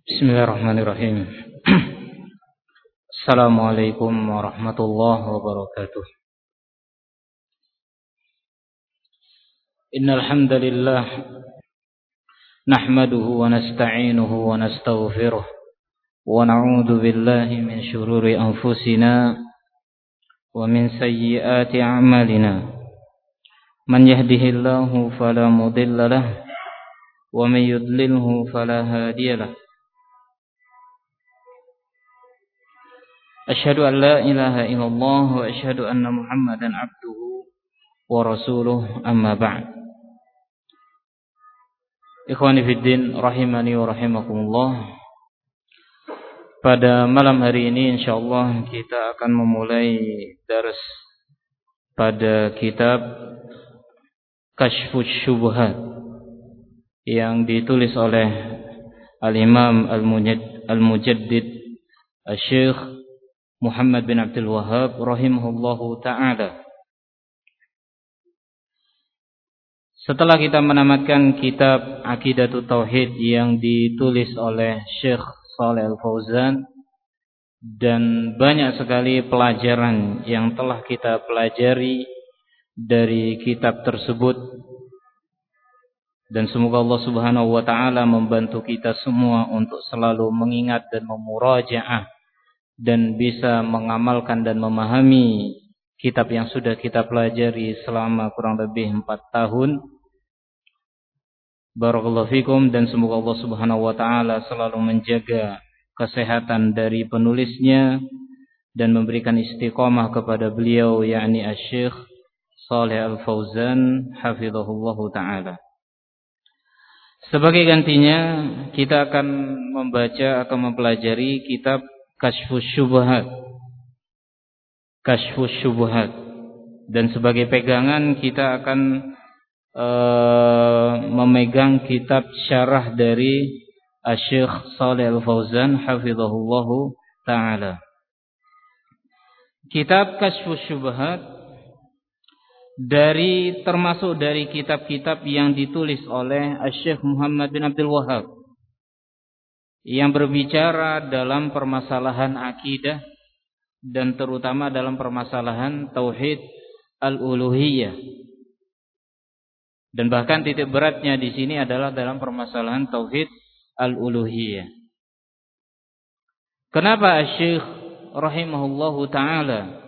Bismillahirrahmanirrahim. Assalamualaikum warahmatullahi wabarakatuh. Innal hamdalillah nahmaduhu wa nasta'inuhu wa nastaghfiruh wa na'udzu billahi min shururi anfusina wa min sayyiati a'malina. Man yahdihillahu fala mudilla lahu wa man yudlilhu fala hadiya lahu. Asyhadu an la ilaha illallah wa asyhadu anna Muhammadan abduhu wa rasuluh, amma ba'd. Ikhwani fiddin rahimani wa rahimakumullah. Pada malam hari ini insyaallah kita akan memulai dars pada kitab Kashfus Syubhat yang ditulis oleh Al-Imam Al-Mujaddid Syekh Muhammad bin Abdul Wahhab rahimahullahu ta'ala. Setelah kita menamatkan kitab Aqidatut Tauhid yang ditulis oleh Syekh Shalih Al-Fauzan, dan banyak sekali pelajaran yang telah kita pelajari dari kitab tersebut, dan semoga Allah Subhanahu wa ta'ala membantu kita semua untuk selalu mengingat dan memurajaah dan bisa mengamalkan dan memahami kitab yang sudah kita pelajari selama kurang lebih 4 tahun. Barakallahu fikum, dan semoga Allah Subhanahu wa ta'ala selalu menjaga kesehatan dari penulisnya dan memberikan istiqamah kepada beliau, yakni Asy-Syaikh Shalih Al-Fauzan hafizahullahu ta'ala. Sebagai gantinya kita akan membaca atau mempelajari kitab Kashfus Syubhat. Kashfus Syubhat. Dan sebagai pegangan kita akan memegang kitab syarah dari Asy-Syaikh Shalih Al-Fauzan hafizahullahu ta'ala. Kitab Kashfus Syubhat termasuk dari kitab-kitab yang ditulis oleh Asy-Syaikh Muhammad bin Abdul Wahhab, yang berbicara dalam permasalahan akidah dan terutama dalam permasalahan tauhid al-uluhiyah. Dan bahkan titik beratnya di sini adalah dalam permasalahan tauhid al-uluhiyah. Kenapa Asy-Syaikh rahimahullahu taala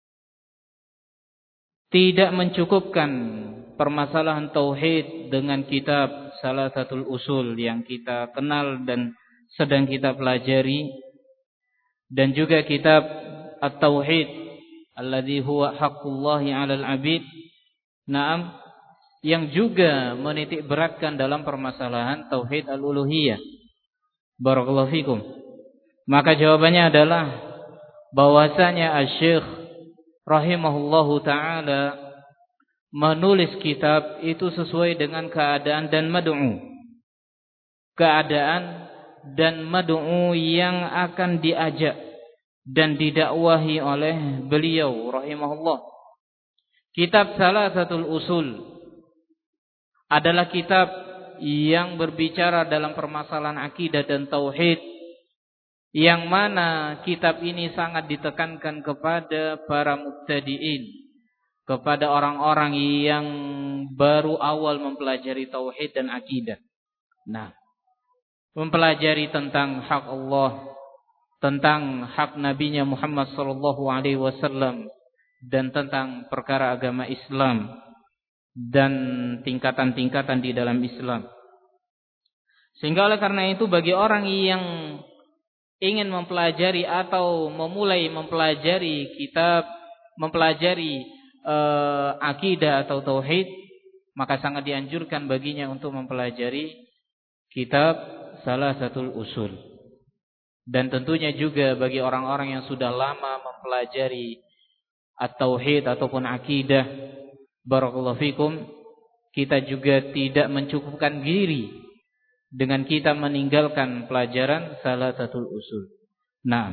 tidak mencukupkan permasalahan tauhid dengan kitab Salasatul Usul yang kita kenal dan sedang kita pelajari, dan juga kitab At-Tauhid alladzi huwa haqqullahi 'alal 'abid, na'am, yang juga menitik beratkan dalam permasalahan tauhid al-uluhiyah. Barakallahu fikum. Maka jawabannya adalah bahwasanya Asy-Syaikh rahimahullahu taala menulis kitab itu sesuai dengan keadaan dan mad'u. Keadaan dan mad'u yang akan diajak dan didakwahi oleh beliau rahimahullah. Kitab Salasatul Usul adalah kitab yang berbicara dalam permasalahan akidah dan tauhid, yang mana kitab ini sangat ditekankan kepada para mubtadi'in, kepada orang-orang yang baru awal mempelajari tauhid dan akidah. Nah, mempelajari tentang hak Allah, tentang hak Nabinya Muhammad sallallahu alaihi wasallam, dan tentang perkara agama Islam dan tingkatan-tingkatan di dalam Islam. Sehingga oleh karena itu bagi orang yang ingin mempelajari atau memulai mempelajari kitab, mempelajari akidah atau tauhid, maka sangat dianjurkan baginya untuk mempelajari kitab Salasatul Usul. Dan tentunya juga bagi orang-orang yang sudah lama mempelajari at-tauhid ataupun akidah, barakallahu fikum, kita juga tidak mencukupkan diri dengan kita meninggalkan pelajaran Salasatul Usul. Nah,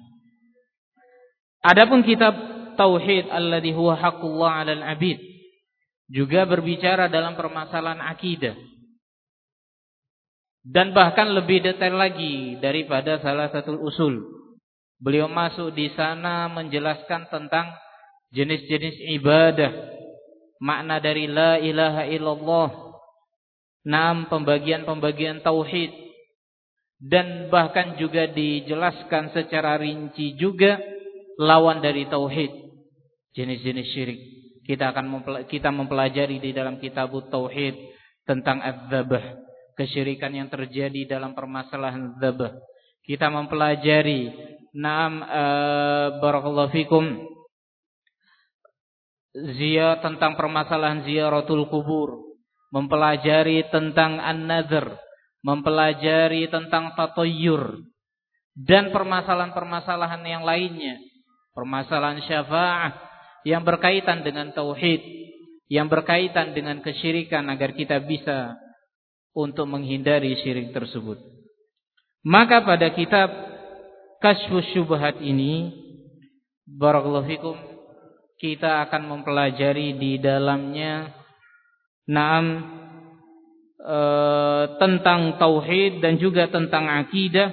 adapun kitab Tauhid alladzi huwa haqqullah 'alal 'abid juga berbicara dalam permasalahan akidah. Dan bahkan lebih detail lagi daripada Salasatul Usul. Beliau masuk di sana menjelaskan tentang jenis-jenis ibadah, makna dari la ilaha illallah, 6 pembagian-pembagian tauhid, dan bahkan juga dijelaskan secara rinci juga lawan dari tauhid, jenis-jenis syirik. Kita mempelajari di dalam kitabut tauhid tentang adzabah, kesyirikan yang terjadi dalam permasalahan dzabah. Kita mempelajari barakallahu fikum tentang permasalahan ziyaratul kubur, mempelajari tentang an-nazar, mempelajari tentang tatayyur, dan permasalahan-permasalahan yang lainnya, permasalahan syafaah yang berkaitan dengan tauhid, yang berkaitan dengan kesyirikan, agar kita bisa untuk menghindari syirik tersebut. Maka pada kitab Kasyfus Syubhat ini, barakallahu fikum, kita akan mempelajari di dalamnya tentang tauhid dan juga tentang akidah.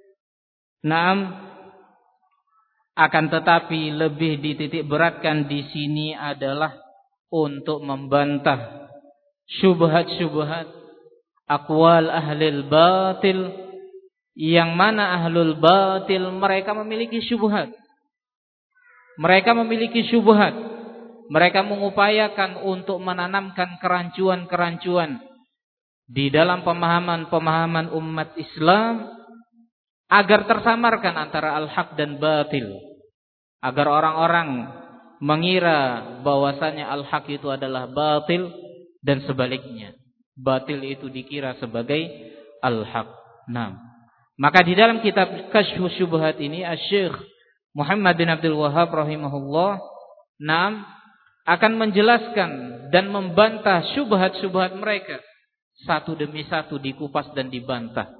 Akan tetapi lebih dititik beratkan di sini adalah untuk membantah syubhat-syubhat aqwal ahlil batil, yang mana ahlul batil mereka memiliki syubhat. Mereka memiliki syubhat. Mereka mengupayakan untuk menanamkan kerancuan-kerancuan di dalam pemahaman-pemahaman umat Islam, agar tersamarkan antara al-haq dan batil, agar orang-orang mengira bahwasanya al-haq itu adalah batil, dan sebaliknya, batil itu dikira sebagai al-haq. Maka di dalam kitab Kasyfus Syubhat ini, Asy-Syaikh Muhammad bin Abdul Wahhab rahimahullah akan menjelaskan dan membantah syubhat-syubhat mereka, satu demi satu dikupas dan dibantah.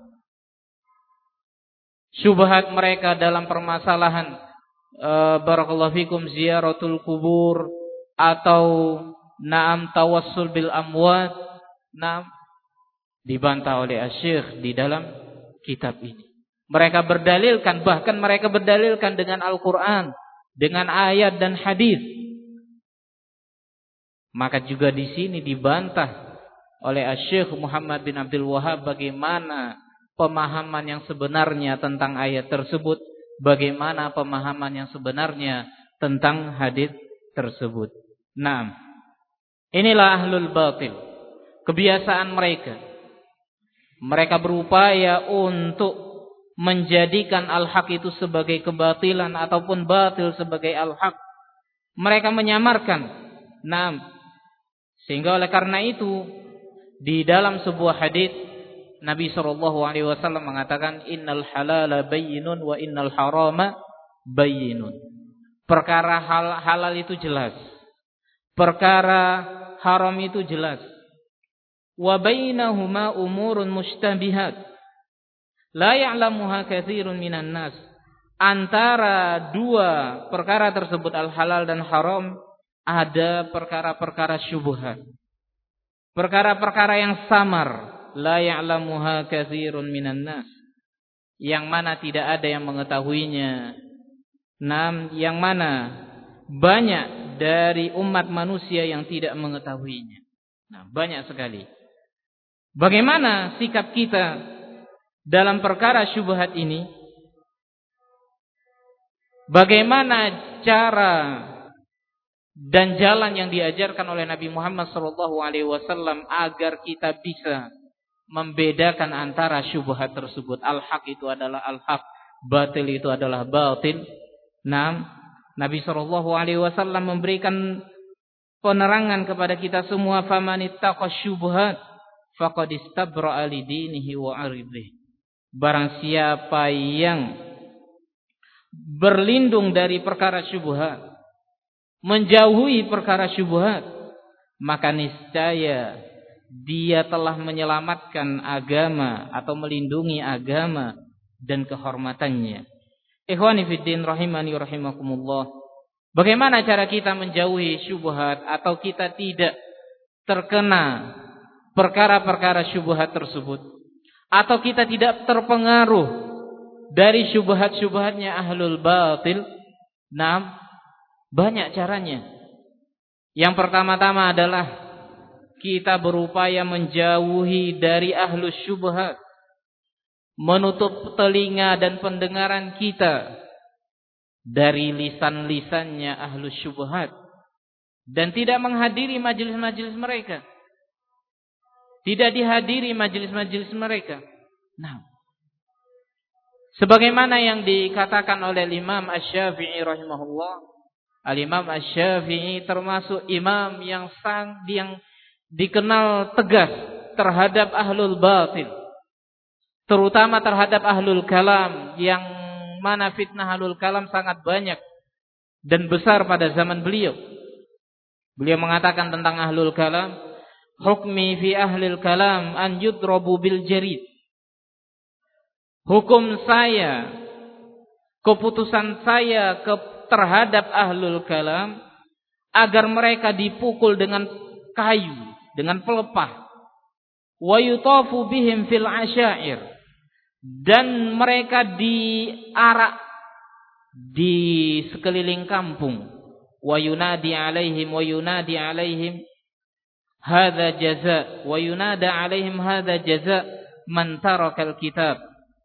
Syubhat mereka dalam permasalahan barakallahu fikum ziyaratul kubur atau tawassul bil amwat, dibantah oleh Asy-Syaikh di dalam kitab ini. Mereka berdalilkan, bahkan mereka berdalilkan dengan Al-Qur'an, dengan ayat dan hadis. Maka juga di sini dibantah oleh Asy-Syaikh Muhammad bin Abdul Wahhab bagaimana pemahaman yang sebenarnya tentang ayat tersebut, bagaimana pemahaman yang sebenarnya tentang hadis tersebut. Inilah ahlul batil. Kebiasaan mereka. Mereka berupaya untuk menjadikan al-haq itu sebagai kebatilan ataupun batil sebagai al-haq. Mereka menyamarkan. Sehingga oleh karena itu di dalam sebuah hadis Nabi SAW mengatakan, innal halala bayyinun wa innal harama bayyinun. Perkara halal itu jelas, perkara haram itu jelas. Wa bainahuma umurun mushtabihat la ya'lamuha katsirun minan nas. Antara dua perkara tersebut, al-halal dan haram, ada perkara-perkara syubhat, perkara-perkara yang samar, la ya'lamuha katsirun minan nas, yang mana tidak ada yang mengetahuinya. Yang mana banyak dari umat manusia yang tidak mengetahuinya. Banyak sekali. Bagaimana sikap kita dalam perkara syubhat ini? Bagaimana cara dan jalan yang diajarkan oleh Nabi Muhammad SAW agar kita bisa membedakan antara syubhat tersebut? Al-haq itu adalah al-haq, batil itu adalah batil. Nabi SAW memberikan penerangan kepada kita semua, famanittaqa syubhat faqad istabra'a lidinihi wa 'irdihi. Barang siapa yang berlindung dari perkara syubhat, menjauhi perkara syubhat, maka niscaya dia telah menyelamatkan agama atau melindungi agama dan kehormatannya. Ikhwani fiddin rahimani rahimakumullah. Bagaimana cara kita menjauhi syubhat atau kita tidak terkena perkara-perkara syubhat tersebut? atau kita tidak terpengaruh dari syubhat-syubhatnya ahlul batil? Nah, banyak caranya. Yang pertama-tama adalah kita berupaya menjauhi dari ahlus syubhat, menutup telinga dan pendengaran kita dari lisan-lisannya ahlus syubhat, dan tidak menghadiri majelis-majelis mereka, tidak dihadiri majelis-majelis mereka. Nah, sebagaimana yang dikatakan oleh Imam Asy-Syafi'i rahimahullah, Al-Imam Asy-Syafi'i termasuk imam yang dikenal tegas terhadap ahlul batil, terutama terhadap ahlul kalam, yang mana fitnah ahlul kalam sangat banyak dan besar pada zaman beliau. Beliau mengatakan tentang ahlul kalam, hukmi fi ahlil kalam an yudrabu bil jarid. Hukum saya, keputusan saya terhadap ahlul kalam agar mereka dipukul dengan kayu, dengan pelepah. Wa yutafu bihim fil asyair, dan mereka diarak di sekeliling kampung. Wa yunadi alaihim hadza jazaa, wa yunada alaihim hadza jazaa man tarakal kitab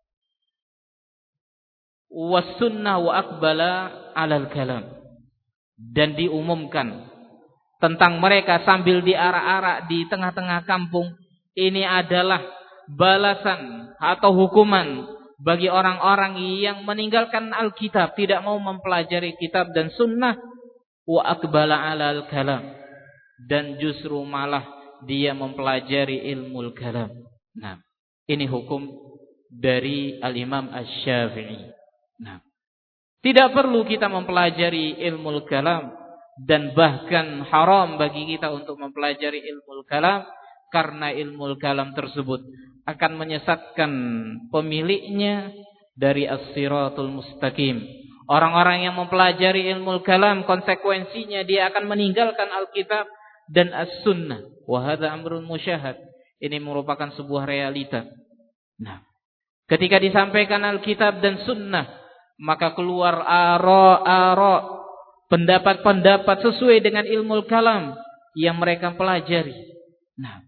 was sunnah wa aqbala alal kalam. Dan diumumkan tentang mereka sambil diarak-arak di tengah-tengah kampung, ini adalah balasan atau hukuman bagi orang-orang yang meninggalkan Alkitab, tidak mau mempelajari kitab dan sunnah, wa aqbala alal kalam, dan justru malah dia mempelajari ilmu kalam. Nah, ini hukum dari Al-Imam Asy-Syafi'i. Nah, tidak perlu kita mempelajari ilmu kalam, dan bahkan haram bagi kita untuk mempelajari ilmu kalam, karena ilmu kalam tersebut akan menyesatkan pemiliknya dari as-siratul mustaqim. Orang-orang yang mempelajari ilmu kalam, konsekuensinya dia akan meninggalkan Alkitab dan as-sunnah. Wa hadza amrun musyahad. Ini merupakan sebuah realita. Nah, ketika disampaikan Alkitab dan sunnah, maka keluar ara-ara, pendapat-pendapat sesuai dengan ilmu kalam yang mereka pelajari. Nah,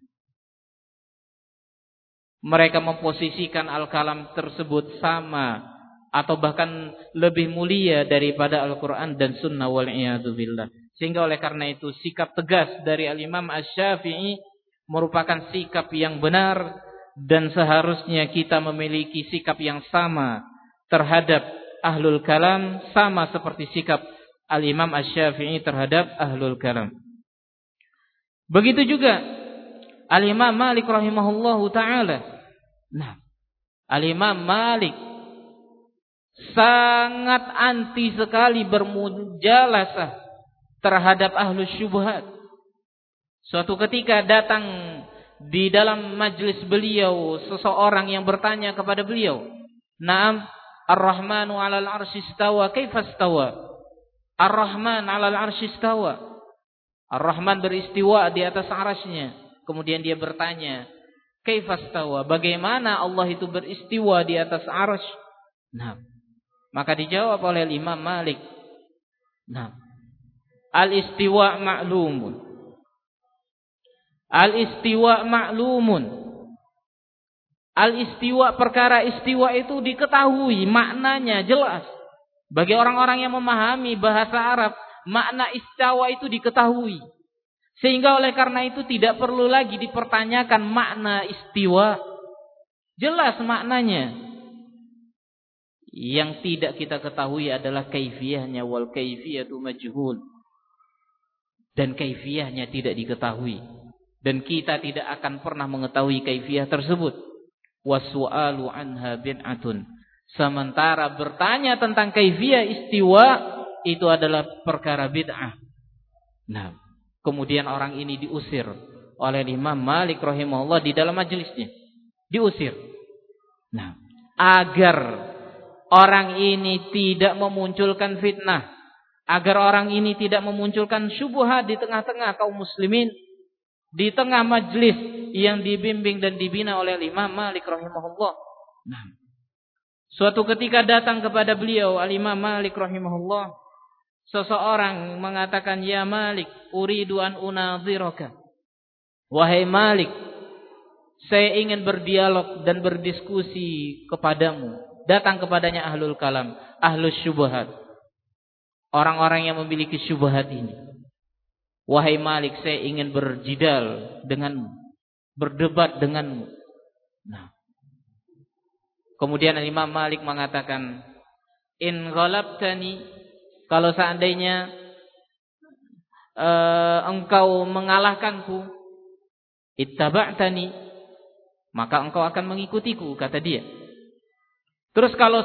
mereka memposisikan al-kalam tersebut sama atau bahkan lebih mulia daripada Al-Quran dan sunnah, wal-iyadu billah. Sehingga oleh karena itu sikap tegas dari Al-Imam Asy-Syafi'i merupakan sikap yang benar, dan seharusnya kita memiliki sikap yang sama terhadap ahlul kalam, sama seperti sikap Al-Imam Asy-Syafi'i terhadap ahlul kalam. Begitu juga Al-Imam Malik rahimahullahu ta'ala. Nah, Al-Imam Malik sangat anti sekali bermujalasah terhadap ahlus syubhat. Suatu ketika datang di dalam majlis beliau seseorang yang bertanya kepada beliau, "Na'am, Ar-Rahmanu 'alal 'arsy istawa, kaifa istawa?" Ar-Rahman 'alal 'arsy istawa. Ar-Rahman beristiwa di atas arasy-Nya. Kemudian dia bertanya, "Kaifa istawa?" Bagaimana Allah itu beristiwa di atas arasy? Nah, maka dijawab oleh Imam Malik, nah, al-istiwa ma'lumun. Al-istiwa ma'lumun. Al-istiwa, perkara istiwa itu diketahui, maknanya jelas. Bagi orang-orang yang memahami bahasa Arab, makna istawa itu diketahui. Sehingga oleh karena itu tidak perlu lagi dipertanyakan makna istiwa. Jelas maknanya. Yang tidak kita ketahui adalah kaifiyahnya, wal kaifiyatu majhul. Dan kaifiyahnya tidak diketahui. Dan kita tidak akan pernah mengetahui kaifiyah tersebut. Wasu'alu anha bid'atun. Sementara bertanya tentang kaifiyah istiwa itu adalah perkara bid'ah. Nah, kemudian orang ini diusir oleh Imam Malik rahimahullah di dalam majelisnya. Diusir. Nah, agar orang ini tidak memunculkan fitnah, agar orang ini tidak memunculkan syubhat di tengah-tengah kaum muslimin, di tengah majlis yang dibimbing dan dibina oleh Imam Malik rahimahullah. Nah, suatu ketika datang kepada beliau Imam Malik rahimahullah seseorang mengatakan, "Ya Malik, uridu an unadhiraka." Wahai Malik, saya ingin berdialog dan berdiskusi kepadamu. Datang kepadanya ahlul kalam, ahlus syubhat. Orang-orang yang memiliki syubhat ini. Wahai Malik, saya ingin berjidal denganmu, berdebat denganmu. Nah, kemudian Imam Malik mengatakan, "In ghalabtani," kalau seandainya engkau mengalahkanku, "ittaba'tani," maka engkau akan mengikutiku, kata dia. Terus kalau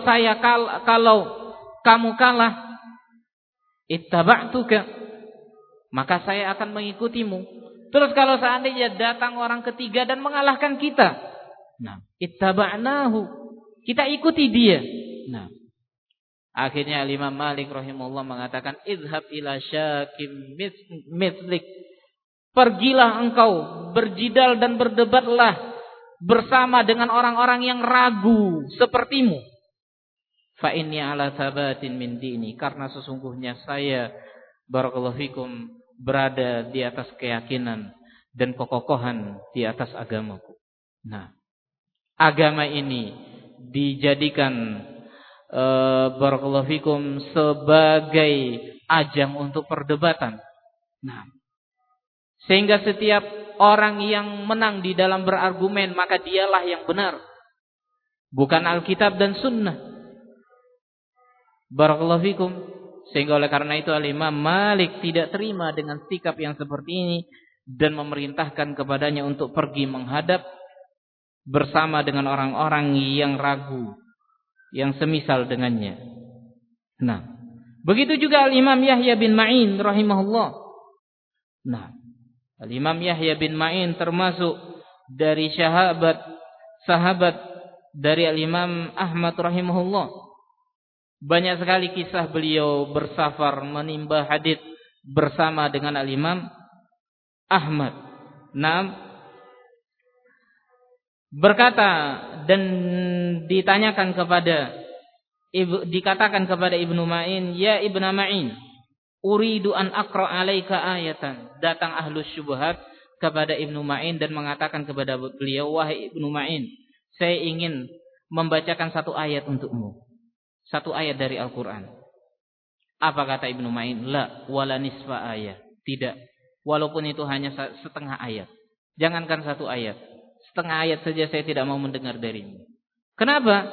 kamu kalah, "ittaba'tuka," maka saya akan mengikutimu. Terus kalau seandainya datang orang ketiga dan mengalahkan kita, nah, ittaba'nahu, kita ikuti dia. Nah, akhirnya Imam Malik rahimahullah mengatakan, "Idhab ila syakim mithlik." Pergilah engkau berjidal dan berdebatlah bersama dengan orang-orang yang ragu sepertimu. Fa inni ala thabatin min dini, karena sesungguhnya saya, barakallahu fikum, berada di atas keyakinan dan kekokohan di atas agamaku. Nah, agama ini dijadikan barakallahu fikum sebagai ajang untuk perdebatan. Nah, sehingga setiap orang yang menang di dalam berargumen, maka dialah yang benar, bukan Alkitab dan Sunnah. Barakallahu fikum. Sehingga oleh karena itu Imam Malik tidak terima dengan sikap yang seperti ini dan memerintahkan kepadanya untuk pergi menghadap bersama dengan orang-orang yang ragu, yang semisal dengannya. Nah, begitu juga Imam Yahya bin Ma'in rahimahullah. Nah, Imam Yahya bin Ma'in termasuk dari sahabat dari Imam Ahmad rahimahullah. Banyak sekali kisah beliau bersafar menimba hadits bersama dengan Imam Ahmad. Nah, berkata dan dikatakan kepada Ibnu Ma'in, "Ya Ibnu Ma'in, uridu an aqra 'alaika ayatan." Datang ahlus syubhat kepada Ibnu Ma'in dan mengatakan kepada beliau, "Wahai Ibnu Ma'in, saya ingin membacakan satu ayat untukmu. Satu ayat dari Al-Quran." Apa kata Ibnu Ma'in? La wala nisfa ayat. Tidak. Walaupun itu hanya setengah ayat. Jangankan satu ayat. Setengah ayat saja saya tidak mau mendengar darimu. Kenapa?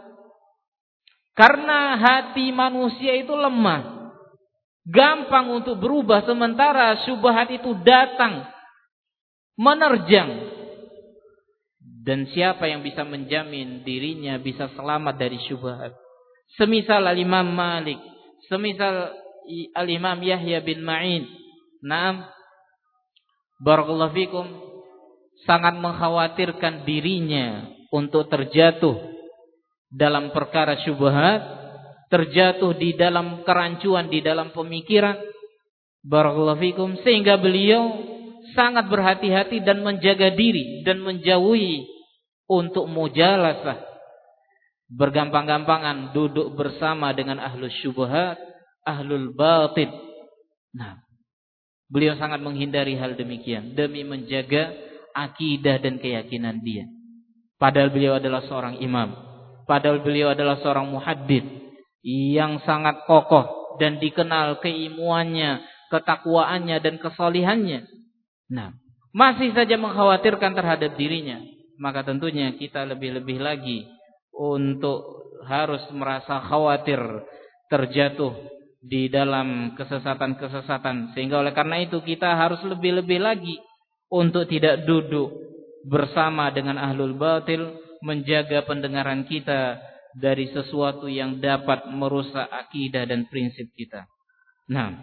Karena hati manusia itu lemah. Gampang untuk berubah. Sementara syubhat itu datang. Menerjang. Dan siapa yang bisa menjamin dirinya bisa selamat dari syubhat? Semisal Al-Imam Malik, semisal Al-Imam Yahya bin Ma'in. Naam, barakallahu fikum, sangat mengkhawatirkan dirinya untuk terjatuh dalam perkara syubhat, terjatuh di dalam kerancuan, di dalam pemikiran. Barakallahu fikum, sehingga beliau sangat berhati-hati dan menjaga diri dan menjauhi untuk mujalasah, bergampang-gampangan duduk bersama dengan ahlus syubhat, ahlul batil. Nah, beliau sangat menghindari hal demikian demi menjaga akidah dan keyakinan dia. Padahal beliau adalah seorang imam, padahal beliau adalah seorang muhaddits yang sangat kokoh dan dikenal keilmuannya, ketakwaannya dan kesalihannya. Nah, masih saja mengkhawatirkan terhadap dirinya, maka tentunya kita lebih-lebih lagi untuk harus merasa khawatir terjatuh di dalam kesesatan-kesesatan. Sehingga oleh karena itu kita harus lebih-lebih lagi untuk tidak duduk bersama dengan ahlul batil, menjaga pendengaran kita dari sesuatu yang dapat merusak akidah dan prinsip kita. Nah,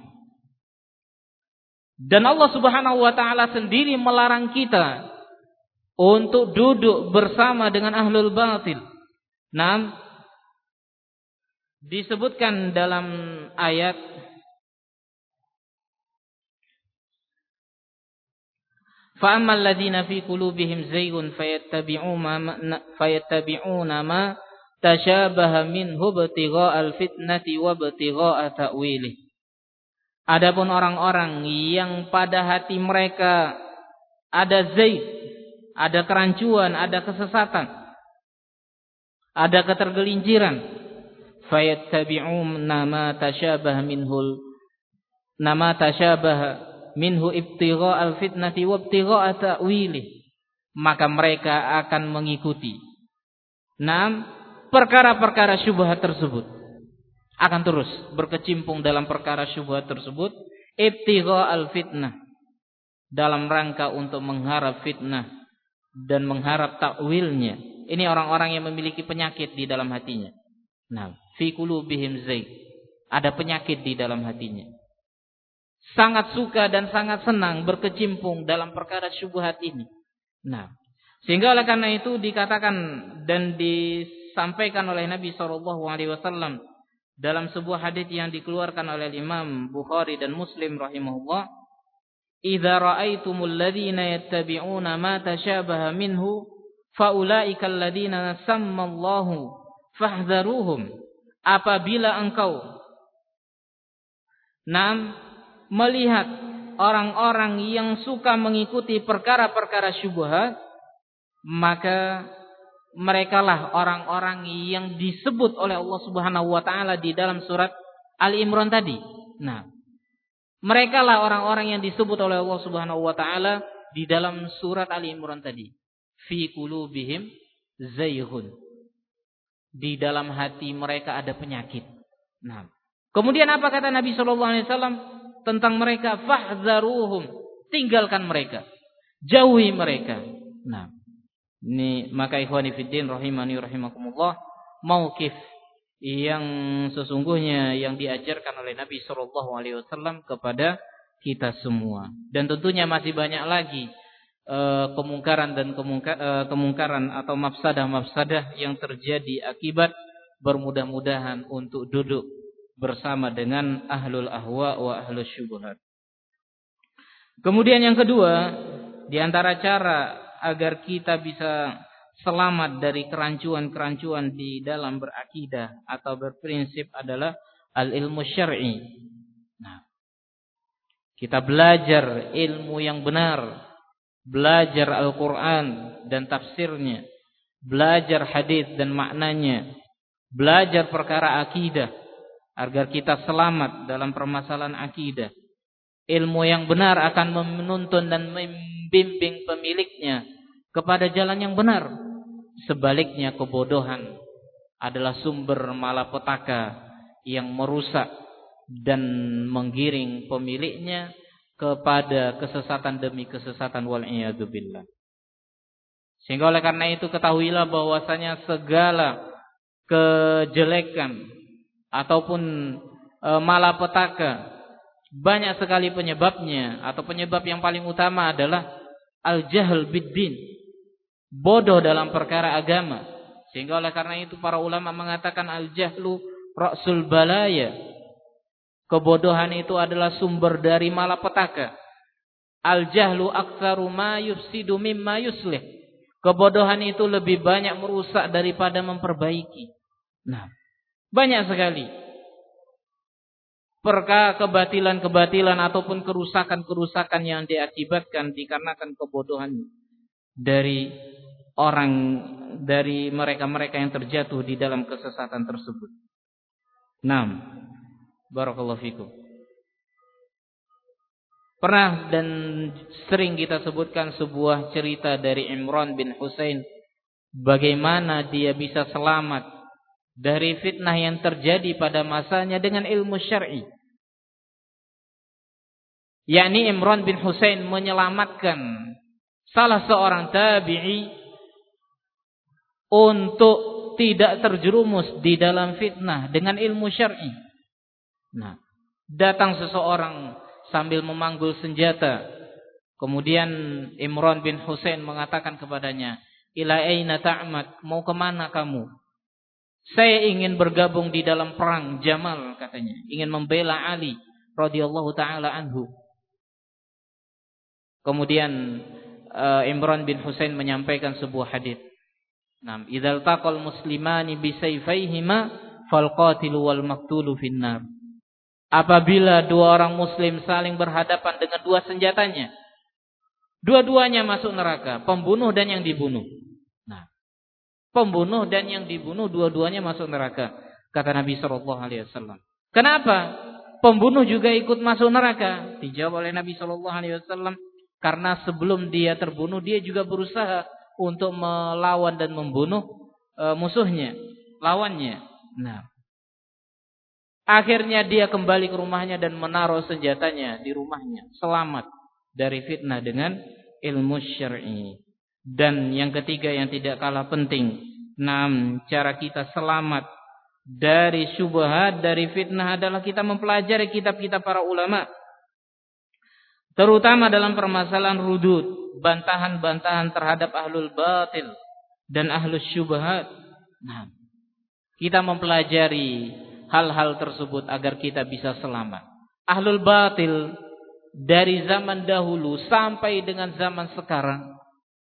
dan Allah Subhanahu wa taala sendiri melarang kita untuk duduk bersama dengan ahlul batil. Nah, disebutkan dalam ayat, Fa ammal ladzina fi qulubihim zaygun fayattabi'una ma tasyabaha minhu ibtigha'al fitnati wa ibtigha'a ta'wilih. Adapun orang-orang yang pada hati mereka ada zaid, ada kerancuan, ada kesesatan, ada ketergelinciran, fayattabi'una ma tasyabaha minhu ibtigha'al fitnati wa ibtigha'a ta'wilih, maka mereka akan mengikuti perkara-perkara syubhat tersebut, akan terus berkecimpung dalam perkara syubhat tersebut, ibtigha'al fitnah, dalam rangka untuk mengharap fitnah dan mengharap takwilnya. Ini orang-orang yang memiliki penyakit di dalam hatinya. Fi qulubihim zayg, ada penyakit di dalam hatinya. Sangat suka dan sangat senang berkecimpung dalam perkara syubhat ini. Sehingga oleh karena itu dikatakan dan disampaikan oleh Nabi SAW dalam sebuah hadis yang dikeluarkan oleh Imam Bukhari dan Muslim rahimahullah, "Idza ra'aitumul ladzina yattabi'una ma tasyabaha minhu faulaika alladzina sammallahu fahdharuhum." Apabila engkau melihat orang-orang yang suka mengikuti perkara-perkara syubhat, maka merekalah orang-orang yang disebut oleh Allah Subhanahu wa taala di dalam surat Ali Imran tadi. Merekalah orang-orang yang disebut oleh Allah Subhanahu wa taala di dalam surat Ali Imran tadi. Fi qulubihim zayghun. Di dalam hati mereka ada penyakit. Kemudian apa kata Nabi sallallahu alaihi wasallam tentang mereka? Fahdharuhum, tinggalkan mereka, jauhi mereka. Ini maka ikhwani fiddin rahimani rahimakumullah, mauqif yang sesungguhnya yang diajarkan oleh Nabi sallallahu alaihi wasallam kepada kita semua. Dan tentunya masih banyak lagi kemungkaran atau mafsadah yang terjadi akibat bermudah-mudahan untuk duduk bersama dengan ahlul ahwa wa ahlus syubhat. Kemudian yang kedua, di antara cara agar kita bisa selamat dari kerancuan-kerancuan di dalam berakidah atau berprinsip adalah al-ilmu syar'i. Kita belajar ilmu yang benar, belajar Al-Quran dan tafsirnya, belajar hadis dan maknanya, belajar perkara akidah agar kita selamat dalam permasalahan akidah. Ilmu yang benar akan menuntun dan membimbing pemiliknya kepada jalan yang benar. Sebaliknya kebodohan adalah sumber malapetaka yang merusak dan menggiring pemiliknya kepada kesesatan demi kesesatan, wal iyadu billah. Sehingga oleh karena itu ketahuilah bahwasanya segala kejelekan ataupun malapetaka banyak sekali penyebabnya, atau penyebab yang paling utama adalah al-jahl bid-din, bodoh dalam perkara agama. Sehingga oleh karena itu para ulama mengatakan al-jahlu ra'sul balaya, kebodohan itu adalah sumber dari malapetaka. Al-jahlu aktsaru ma yufsidu mimma yuslih, kebodohan itu lebih banyak merusak daripada memperbaiki. Banyak sekali kebatilan-kebatilan ataupun kerusakan-kerusakan yang diakibatkan dikarenakan kebodohan dari mereka-mereka yang terjatuh di dalam kesesatan tersebut. Barakallahu fikum. Pernah dan sering kita sebutkan sebuah cerita dari Imran bin Husain, bagaimana dia bisa selamat dari fitnah yang terjadi pada masanya dengan ilmu syar'i. Yakni Imran bin Husain menyelamatkan salah seorang tabi'i untuk tidak terjerumus di dalam fitnah dengan ilmu syar'i. Datang seseorang sambil memanggul senjata. Kemudian Imran bin Husain mengatakan kepadanya, "Ila aina ta'mad? Mau kemana kamu?" "Saya ingin bergabung di dalam perang Jamal," katanya, ingin membela Ali radhiyallahu taala anhu. Kemudian Imran bin Husain menyampaikan sebuah hadis. Nam, idzal taqal muslimani bisayfayhima fal qatilu wal maqtulu finnar. Apabila dua orang muslim saling berhadapan dengan dua senjatanya, dua-duanya masuk neraka, pembunuh dan yang dibunuh. Nah, pembunuh dan yang dibunuh dua-duanya masuk neraka, kata Nabi sallallahu alaihi wasallam. Kenapa pembunuh juga ikut masuk neraka? Dijawab oleh Nabi sallallahu alaihi wasallam, karena sebelum dia terbunuh dia juga berusaha untuk melawan dan membunuh musuhnya, lawannya. Nah, akhirnya dia kembali ke rumahnya dan menaruh senjatanya di rumahnya, selamat dari fitnah dengan ilmu syar'i. Dan yang ketiga yang tidak kalah penting, cara kita selamat dari syubhat, dari fitnah adalah kita mempelajari kitab-kitab para ulama, terutama dalam permasalahan rudud, bantahan-bantahan terhadap ahlul batil dan ahlus syubhat. Nah, kita mempelajari hal-hal tersebut agar kita bisa selamat. Ahlul batil dari zaman dahulu sampai dengan zaman sekarang,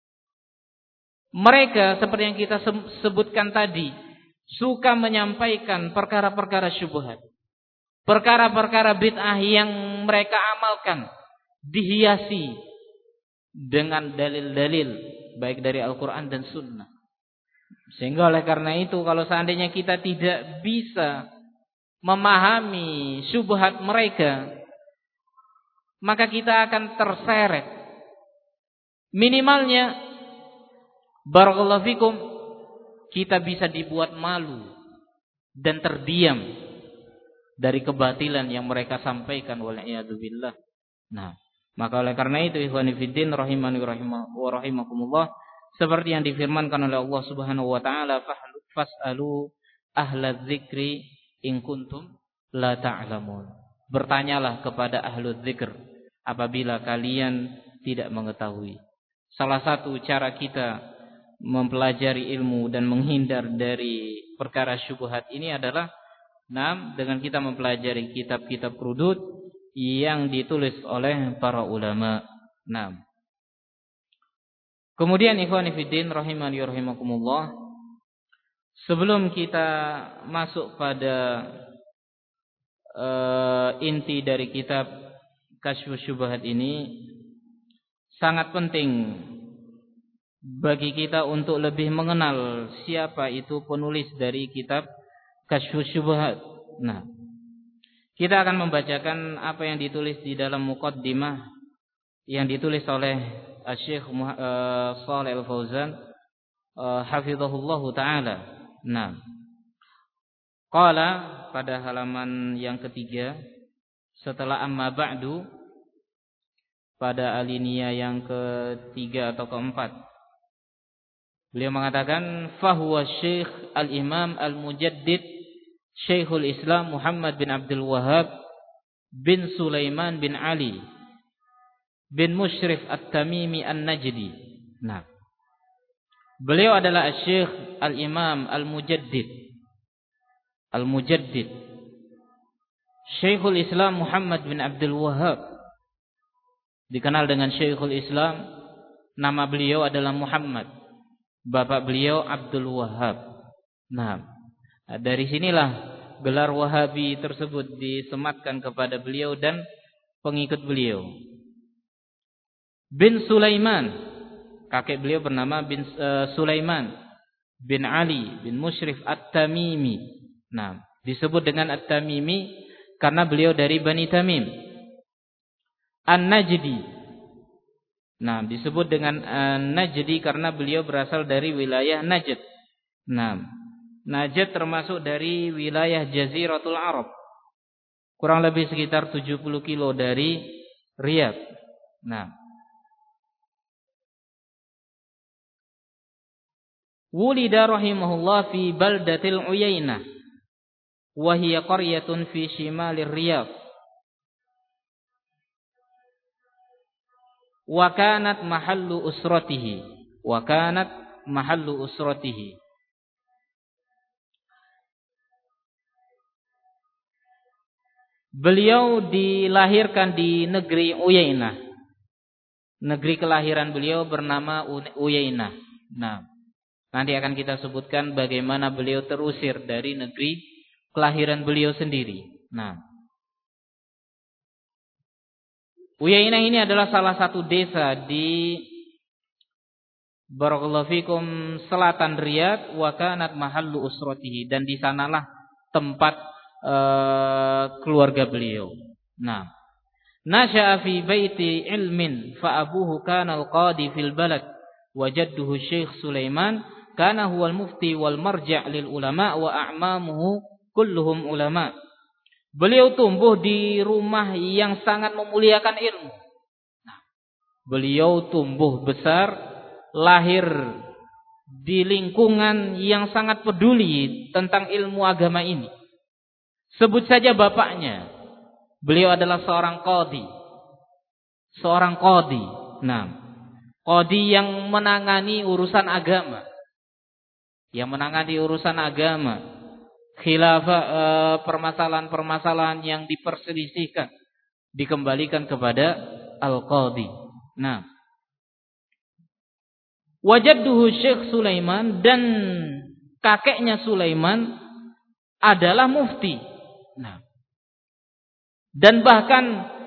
mereka seperti yang kita sebutkan tadi, suka menyampaikan perkara-perkara syubhat, perkara-perkara bid'ah yang mereka amalkan, dihiasi dengan dalil-dalil baik dari Al-Quran dan Sunnah. Sehingga oleh karena itu, kalau seandainya kita tidak bisa memahami syubhat mereka, maka kita akan terseret. Minimalnya, barakallahu fikum, kita bisa dibuat malu dan terdiam dari kebatilan yang mereka sampaikan, wal'iyadzubillah. Nah, maka oleh karena itu, ikhwani fiddin rahimani wa rahimakumullah, seperti yang difirmankan oleh Allah Subhanahu wa taala, fas'alu ahla dzikri in kuntum la ta'lamun. Bertanyalah kepada ahlu dzikr apabila kalian tidak mengetahui. Salah satu cara kita mempelajari ilmu dan menghindar dari perkara syubhat ini adalah dengan kita mempelajari kitab-kitab rudud yang ditulis oleh para ulama. Kemudian ikhwani fiddin rahimani wa rahimakumullah, sebelum kita masuk pada inti dari kitab Kasyfus Syubhat ini, sangat penting bagi kita untuk lebih mengenal siapa itu penulis dari kitab Kasyfus Syubhat. Nah, kita akan membacakan apa yang ditulis di dalam muqaddimah yang ditulis oleh Syekh Shalih Al-Fauzan hafizahullahu taala. Qala, pada halaman yang ketiga setelah amma ba'du, pada alinea yang ketiga atau keempat, beliau mengatakan fahuwa Syekh Al-Imam Al-Mujaddid Syekhul Islam Muhammad bin Abdul Wahhab bin Sulaiman bin Ali bin Mushrif At-Tamimi An-Najdi. Nah, beliau adalah Syekh Al-Imam Al-Mujaddid Syekhul Islam Muhammad bin Abdul Wahhab, dikenal dengan Syekhul Islam. Nama beliau adalah Muhammad, bapak beliau Abdul Wahhab. Nah, dari sinilah gelar Wahabi tersebut disematkan kepada beliau dan pengikut beliau. Bin Sulaiman, kakek beliau bernama bin Sulaiman bin Ali bin Mushrif At-Tamimi. Nah, disebut dengan At-Tamimi karena beliau dari Bani Tamim. An-Najdi, nah, disebut dengan Najdi karena beliau berasal dari wilayah Najd. Nah, Najd termasuk dari wilayah Jaziratul Arab, kurang lebih sekitar 70 kilo dari Riyadh. Nah, wulida rahimahullah fi baldatil Uyainah wa hiya qaryatun fi shimalir Riyadh, wa kanat mahallu usratihi. Beliau dilahirkan di negeri Uyainah. negeri kelahiran beliau bernama Uyainah. Nah, nanti akan kita sebutkan bagaimana beliau terusir dari negeri kelahiran beliau sendiri. Nah, Uyainah ini adalah salah satu desa di barakallahu fikum selatan Riyadh, wa kanat mahallu usratihi, dan di sanalah tempat keluarga beliau. Nah, nasha'a fi baiti ilmin fa abuhu kana al-qadi fil balad wa jadduhu Syekh Sulaiman kana huwal mufti wal marja' lil ulama wa a'mamuhu kulluhum ulama. Beliau tumbuh di rumah yang sangat memuliakan ilmu. Nah, beliau tumbuh besar, lahir di lingkungan yang sangat peduli tentang ilmu agama ini. Sebut saja bapaknya. Beliau adalah seorang qadhi. Seorang qadhi. Nah, qadhi yang menangani urusan agama. Yang menangani urusan agama. Khilafah, permasalahan-permasalahan yang diperselisihkan dikembalikan kepada al-qadhi. Nah, wajadduhu Syekh Sulaiman, dan kakeknya Sulaiman adalah mufti. Nah, dan bahkan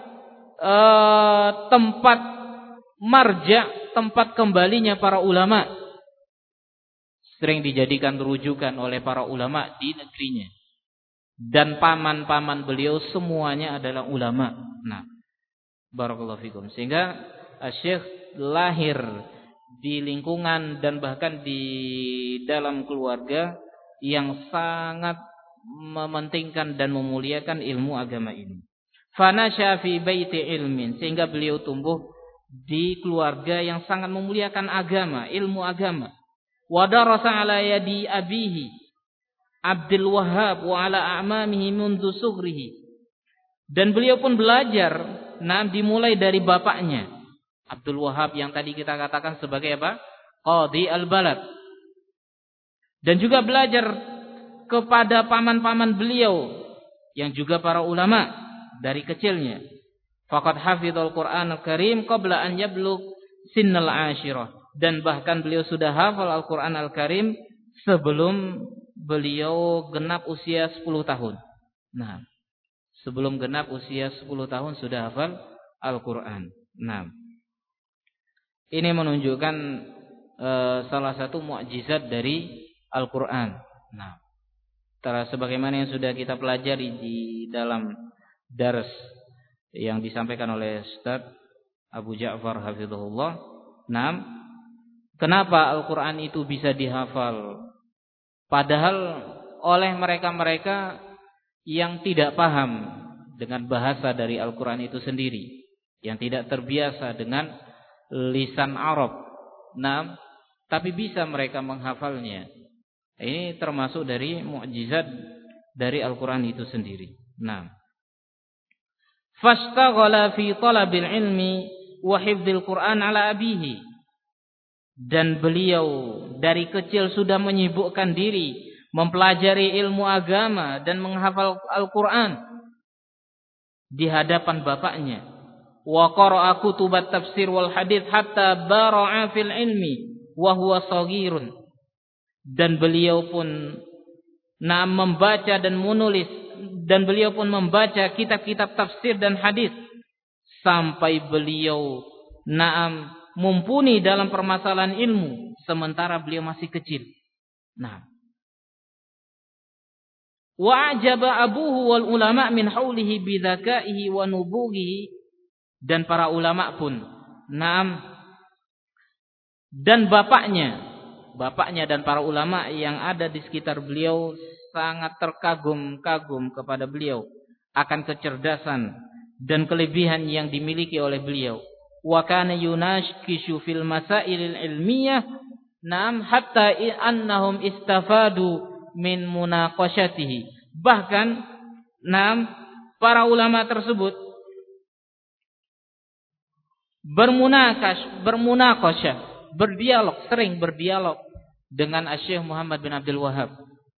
tempat marja, tempat kembalinya para ulama, sering dijadikan rujukan oleh para ulama di negerinya. Dan paman-paman beliau semuanya adalah ulama. Nah, barakallahu fikum. Sehingga Syekh lahir di lingkungan dan bahkan di dalam keluarga yang sangat mementingkan dan memuliakan ilmu agama ini. Fanasha fi baiti ilmin, sehingga beliau tumbuh di keluarga yang sangat memuliakan agama, ilmu agama. Wa darasa ala yadi abihi Abdul Wahhab wa ala a'mamihi mundu sughrihi. Dan beliau pun belajar, dimulai dari bapaknya Abdul Wahhab yang tadi kita katakan sebagai apa? Qadhi al-balad. Dan juga belajar kepada paman-paman beliau yang juga para ulama dari kecilnya. Faqad hafizal Qur'an al-Karim qabla an yablugh sinnal 'ashirah. Dan bahkan beliau sudah hafal Al-Qur'an Al-Karim sebelum beliau genap usia 10 tahun. Nah, sebelum genap usia 10 tahun sudah hafal Al-Qur'an. Nah, ini menunjukkan salah satu mukjizat dari Al-Qur'an. Nah, sebagaimana yang sudah kita pelajari di dalam dars yang disampaikan oleh Ustaz Abu Ja'far hafizahullah. Nah, kenapa Al-Quran itu bisa dihafal? Padahal oleh mereka-mereka yang tidak paham dengan bahasa dari Al-Quran itu sendiri, yang tidak terbiasa dengan lisan Arab. Nah, tapi bisa mereka menghafalnya. Ini termasuk dari mukjizat dari Al-Quran itu sendiri. Nah, fashtaghala fi talabil ilmi wa hifdzil Quran ala abihi. Dan beliau dari kecil sudah menyibukkan diri mempelajari ilmu agama dan menghafal Al-Quran di hadapan bapaknya. Wa qara'a kutubat tafsir wal hadits hatta bara'a fil ilmi wa huwa shaghirun. Dan beliau pun membaca dan menulis, dan beliau pun membaca kitab-kitab tafsir dan hadis sampai beliau mumpuni dalam permasalahan ilmu sementara beliau masih kecil. Nah, wa ajaba abuhu wal ulama min haulihi bidzakaihi wa nubughihi. Dan para ulama pun dan bapaknya dan para ulama yang ada di sekitar beliau sangat terkagum-kagum kepada beliau akan kecerdasan dan kelebihan yang dimiliki oleh beliau. Wa kana yunashkishu fil masailil ilmiyah hatta annahum istafadu min munaqashatihi. Bahkan para ulama tersebut bermunaqasyah, sering berdialog dengan Syekh Muhammad bin Abdul Wahhab.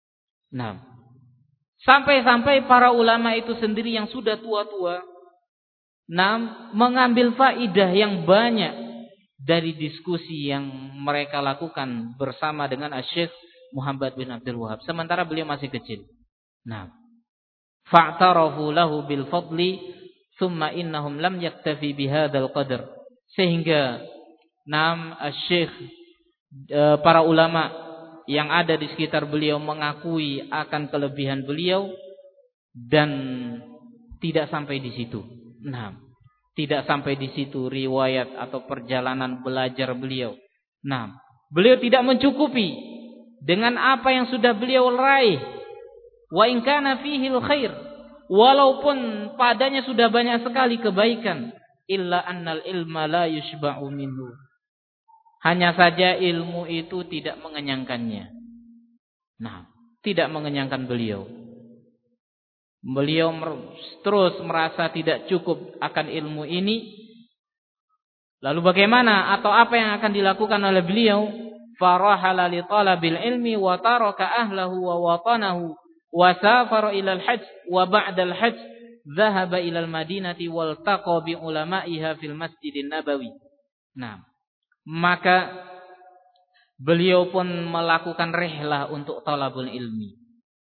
Sampai-sampai para ulama itu sendiri yang sudah tua-tua mengambil faidah yang banyak dari diskusi yang mereka lakukan bersama dengan Syekh Muhammad bin Abdul Wahab sementara beliau masih kecil. Nah, fa'tarafu lahu bil fadli thumma innahum lam yaktafi bihadzal qadar. Sehingga Syekh para ulama yang ada di sekitar beliau mengakui akan kelebihan beliau dan tidak sampai di situ. Nah, tidak sampai di situ riwayat atau perjalanan belajar beliau. Nah, beliau tidak mencukupi dengan apa yang sudah beliau raih. Wa in kana fihi khair, walaupun padanya sudah banyak sekali kebaikan, illa annal ilma la yushba'u minhu. Hanya saja ilmu itu tidak mengenyangkannya. Nah, tidak mengenyangkan beliau. Beliau terus merasa tidak cukup akan ilmu ini. Lalu bagaimana atau apa yang akan dilakukan oleh beliau? Farahala li talabil ilmi wa taraka ahlahu wa watanahu wa safara ila al-hajj wa ba'da al-hajj dhahaba ila al-madinati wal taqa bi ulama'iha fil Masjidin Nabawi. Nah, maka beliau pun melakukan rihlah untuk talabul ilmi.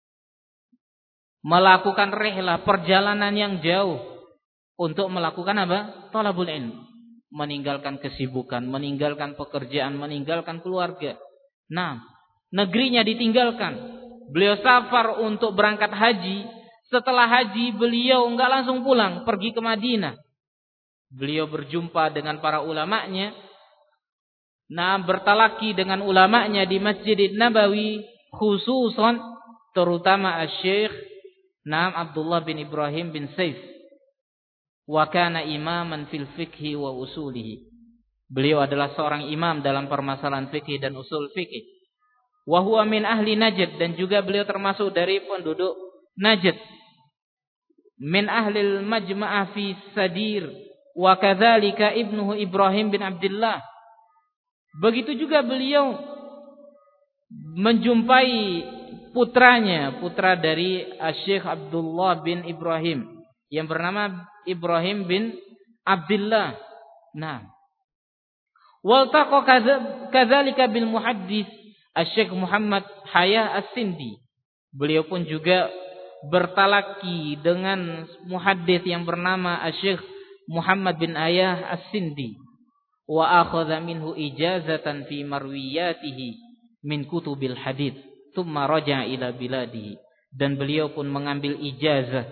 Melakukan rihlah, perjalanan yang jauh untuk melakukan apa? Talabul ilmi. Meninggalkan kesibukan, meninggalkan pekerjaan, meninggalkan keluarga. Nah, negerinya ditinggalkan. Beliau safar untuk berangkat haji. Setelah haji beliau enggak langsung pulang, pergi ke Madinah. Beliau berjumpa dengan para ulamanya. Nah, bertalaki dengan ulamanya di Masjidin Nabawi, khususan terutama Syekh Abdullah bin Ibrahim bin Saif. Wa kana imaman fil fiqhi wa usulihi. Beliau adalah seorang imam dalam permasalahan fikih dan usul fikih. Wa huwa min ahli Najd, dan juga beliau termasuk dari penduduk Najd. Min ahlil majma'ah fi Sadir wa kadzalika ibnuhu Ibrahim bin Abdullah. Begitu juga beliau menjumpai putra dari Syekh Abdullah bin Ibrahim yang bernama Ibrahim bin Abdullah. Nah, waltaqa kadzalika bil muhaddits Syekh Muhammad Hayah As-Sindi. Beliau pun juga bertalaki dengan muhaddits yang bernama Syekh Muhammad bin Hayah As-Sindi. Wa akhadha minhu ijazatan fi marwiyatihi min kutubil hadits. Tsumma raja'a ila biladihi, dan beliau pun mengambil ijazah.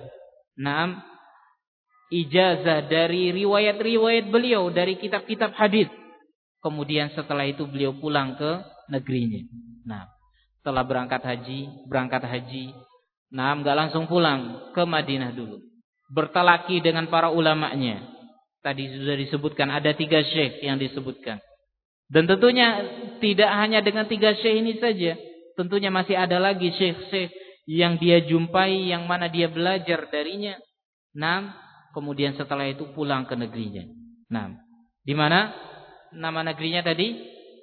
Ijazah dari riwayat-riwayat beliau dari kitab-kitab hadis. Kemudian setelah itu beliau pulang ke negerinya. Nah, setelah berangkat haji, enggak langsung pulang ke Madinah dulu. Bertalaki dengan para ulamanya. Tadi sudah disebutkan ada 3 syekh yang disebutkan. Dan tentunya tidak hanya dengan 3 syekh ini saja. Tentunya masih ada lagi syekh-syekh yang dia jumpai, yang mana dia belajar darinya. Nah, kemudian setelah itu pulang ke negerinya. Nah, di mana nama negerinya tadi?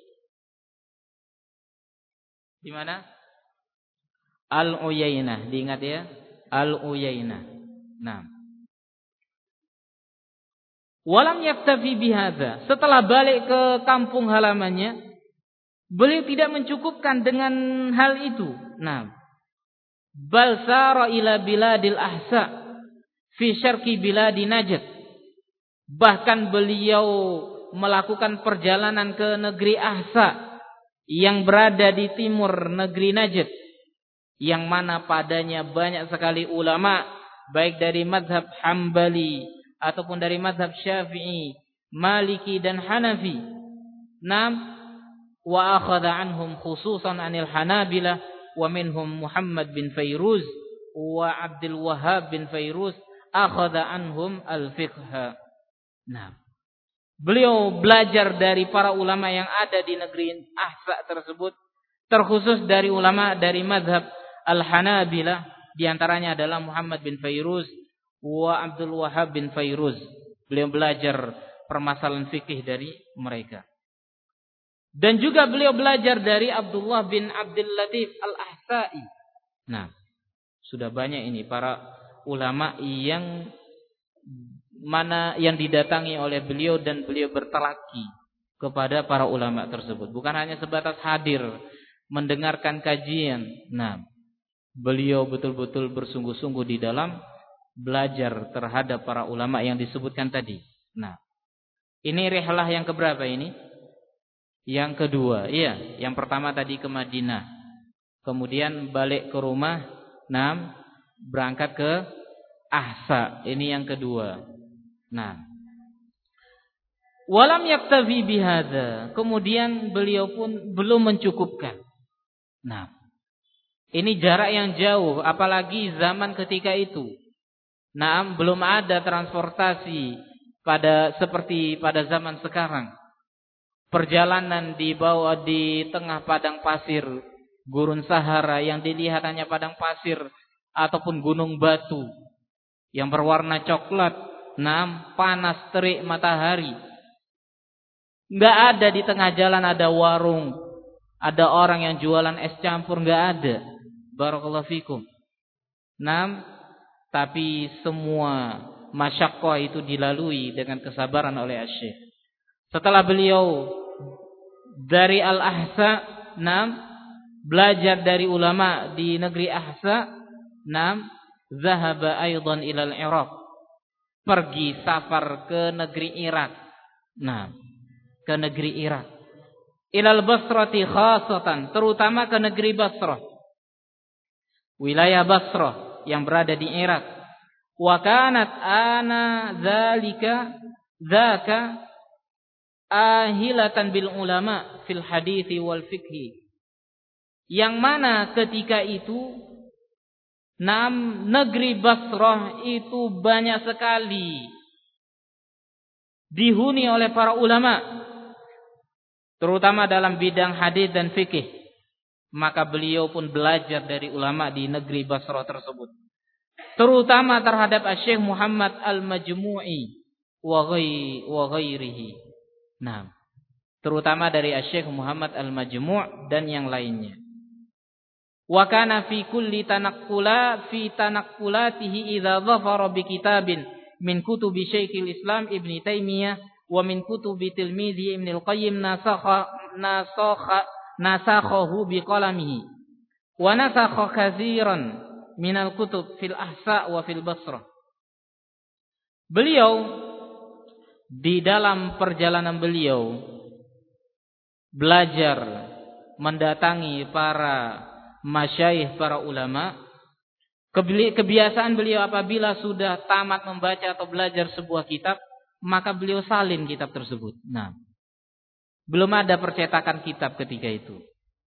Di mana? Al-Uyainah, diingat ya? Al-Uyainah. Nah, walam yaktafi bihadza. Setelah balik ke kampung halamannya, beliau tidak mencukupkan dengan hal itu. Nah, bal sara ila biladil ahsa fi syarqi biladi Najd. Bahkan beliau melakukan perjalanan ke negeri Ahsa yang berada di timur negeri Najd, yang mana padanya banyak sekali ulama baik dari mazhab Hambali ataupun dari mazhab Syafi'i, Maliki dan Hanafi. Wa akhadha anhum khususan anil Hanabilah wa minhum Muhammad bin Fairuz wa Abdul Wahhab bin Fairuz akhadha anhum al-fiqha. Nah, beliau belajar dari para ulama yang ada di negeri Ahsa tersebut, terkhusus dari ulama dari mazhab al-Hanabilah, di antaranya adalah Muhammad bin Fairuz wa Abdul Wahhab bin Fairuz. Beliau belajar permasalahan fikih dari mereka. Dan juga beliau belajar dari Abdullah bin Abdul Latif Al-Ahsa'i. Nah, sudah banyak ini para ulama yang didatangi oleh beliau dan beliau bertalaki kepada para ulama tersebut. Bukan hanya sebatas hadir mendengarkan kajian. Nah, beliau betul-betul bersungguh-sungguh di dalam belajar terhadap para ulama yang disebutkan tadi. Nah, ini rihlah yang keberapa ini? Yang kedua. Iya, yang pertama tadi ke Madinah. Kemudian balik ke rumah. Nah, berangkat ke Ahsa. Ini yang kedua. Nah, walam yaktafi bihadza. Kemudian beliau pun belum mencukupkan. Nah, ini jarak yang jauh, apalagi zaman ketika itu. Nah, belum ada transportasi seperti pada zaman sekarang. Perjalanan di tengah padang pasir, gurun Sahara yang dilihat hanya padang pasir ataupun gunung batu yang berwarna coklat, panas terik matahari. Enggak ada di tengah jalan ada warung, ada orang yang jualan es campur, enggak ada. Barakallahu fikum. Tapi semua masyaqqah itu dilalui dengan kesabaran oleh Asy-Syaikh. Setelah beliau dari Al-Ahsa, belajar dari ulama di negeri Ahsa, zahaba aidan ila al-Iraq. Pergi safar ke negeri Irak. Ke negeri Irak. Ilal Basrati khasatan, terutama ke negeri Basrah. Wilayah Basrah yang berada di Irak. Wa kanat ana dzaka ahilatan bil ulama fil hadithi wal fikhi. Yang mana ketika itu negeri Basrah itu banyak sekali dihuni oleh para ulama, terutama dalam bidang hadis dan fikih. Maka beliau pun belajar dari ulama di negeri Basrah tersebut, terutama terhadap Syekh Muhammad Al-Majmu'i wa ghairihi. Terutama dari Syekh Muhammad Al-Majmu' dan yang lainnya. Wa kana fi kulli tanaqulatihi idza dhafara bi kitabin min kutubi Syekhul Islam Ibn Taimiyah wa min kutubi tilmidhi Ibn Al-Qayyim nasakhahu bi qalamihi wa nasakha katsiran min al-kutub fil Ahsa wa fil Basrah. Beliau di dalam perjalanan beliau belajar mendatangi para masyayikh, para ulama. Kebiasaan beliau apabila sudah tamat membaca atau belajar sebuah kitab, maka beliau salin kitab tersebut. Belum ada percetakan kitab ketika itu.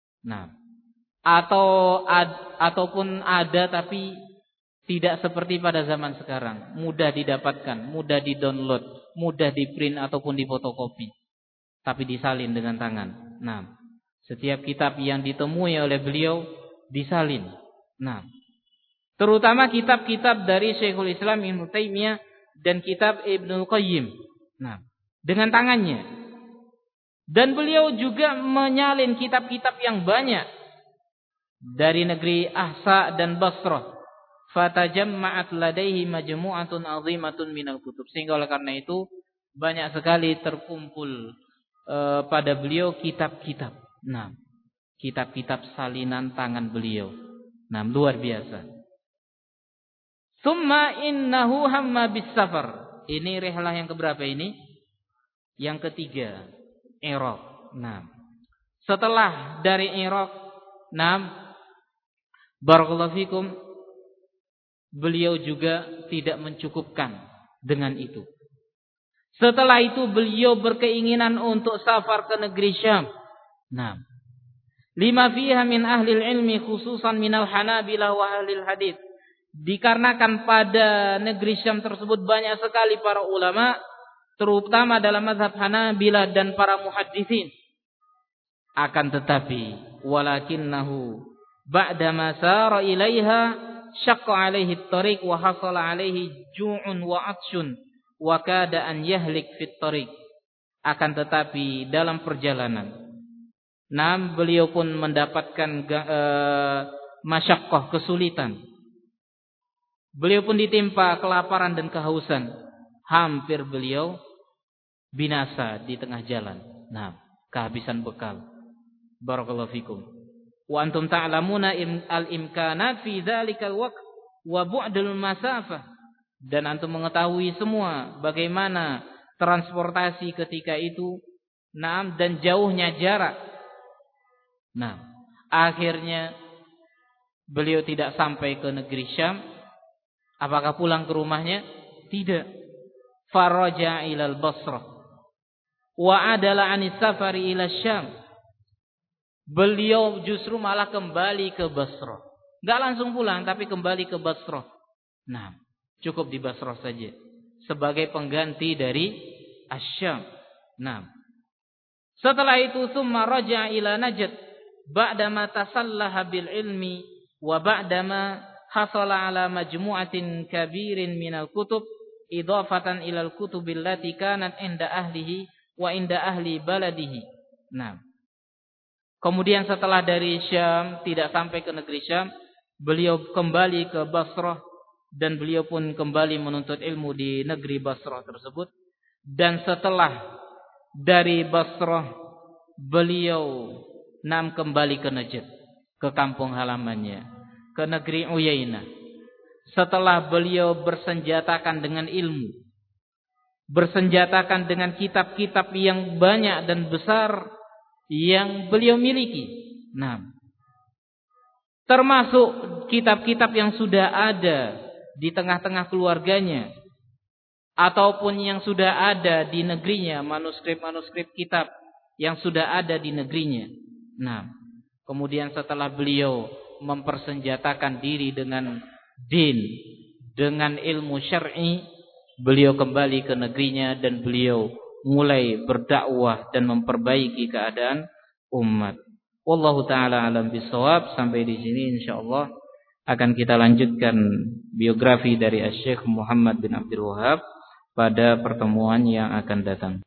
Ataupun ada tapi tidak seperti pada zaman sekarang, mudah didapatkan, mudah di-download, mudah di-print ataupun difotokopi, tapi disalin dengan tangan. Setiap kitab yang ditemui oleh beliau disalin. Terutama kitab-kitab dari Syekhul Islam Ibn Taimiyah dan kitab Ibn Al-Qayyim. Dengan tangannya. Dan beliau juga menyalin kitab-kitab yang banyak dari negeri Ahsa dan Basrah. Fatajamma'at ladaihi majmu'atun 'azimatun minal kutub. Sehingga oleh karena itu banyak sekali terkumpul pada beliau kitab-kitab. Kitab-kitab salinan tangan beliau. Luar biasa. Tsumma innahu hamma bis safar. Ini rihlah yang keberapa ini? Yang ketiga, Irak. Setelah dari Irak, barakallahu fikum, beliau juga tidak mencukupkan dengan itu. Setelah itu beliau berkeinginan untuk safar ke negeri Syam. Lima fiha min ahlil ilmi khususan minal Hanabilah wa ahlil hadits. Dikarenakan pada negeri Syam tersebut banyak sekali para ulama, terutama dalam mazhab Hanabilah dan para muhadditsin. Akan tetapi walakinnahu ba'dama sara ilaiha syaqqa alaihi at-tariq wa hasala alaihi ju'un wa 'atshun wa kada an yahlik fit tariq. Akan tetapi dalam perjalanan beliau pun mendapatkan masyaqqah, kesulitan. Beliau pun ditimpa kelaparan dan kehausan. Hampir beliau binasa di tengah jalan. Nah, kehabisan bekal. Barakallahu fikum. Wa antum ta'lamuna al-imkanat fi dzalikal waqt wa bu'dul masafah. Dan antum mengetahui semua bagaimana transportasi ketika itu. Naam, dan jauhnya jarak. Nah, akhirnya beliau tidak sampai ke negeri Syam. Apakah pulang ke rumahnya? Tidak. Faraja ilal Basrah wa adala anis safari ila Syam. Beliau justru malah kembali ke Basrah. Enggak langsung pulang, tapi kembali ke Basrah. Nah, cukup di Basrah saja sebagai pengganti dari Asy-Syam. Nah, setelah itu summa raja'a ila Najd ba'dama tasallaha bil ilmi wa ba'dama hasala ala majmu'atin kabirin minal kutub idhafatan ilal kutubil lati kanat inda ahlihi wa inda ahli baladihi. Nah, kemudian setelah dari Syam tidak sampai ke negeri Syam, beliau kembali ke Basrah dan beliau pun kembali menuntut ilmu di negeri Basrah tersebut. Dan setelah dari Basrah beliau kembali ke Najd, ke kampung halamannya, ke negeri Uyainah. Setelah beliau bersenjatakan dengan ilmu, bersenjatakan dengan kitab-kitab yang banyak dan besar yang beliau miliki. Nah, termasuk kitab-kitab yang sudah ada di tengah-tengah keluarganya ataupun yang sudah ada di negerinya, manuskrip-manuskrip kitab yang sudah ada di negerinya. Nah, kemudian setelah beliau mempersenjatakan diri dengan din, dengan ilmu syar'i, beliau kembali ke negerinya dan beliau mulai berdakwah dan memperbaiki keadaan umat. Wallahu taala alam bisawab. Sampai di sini insyaallah akan kita lanjutkan biografi dari Syekh Muhammad bin Abdul Wahhab pada pertemuan yang akan datang.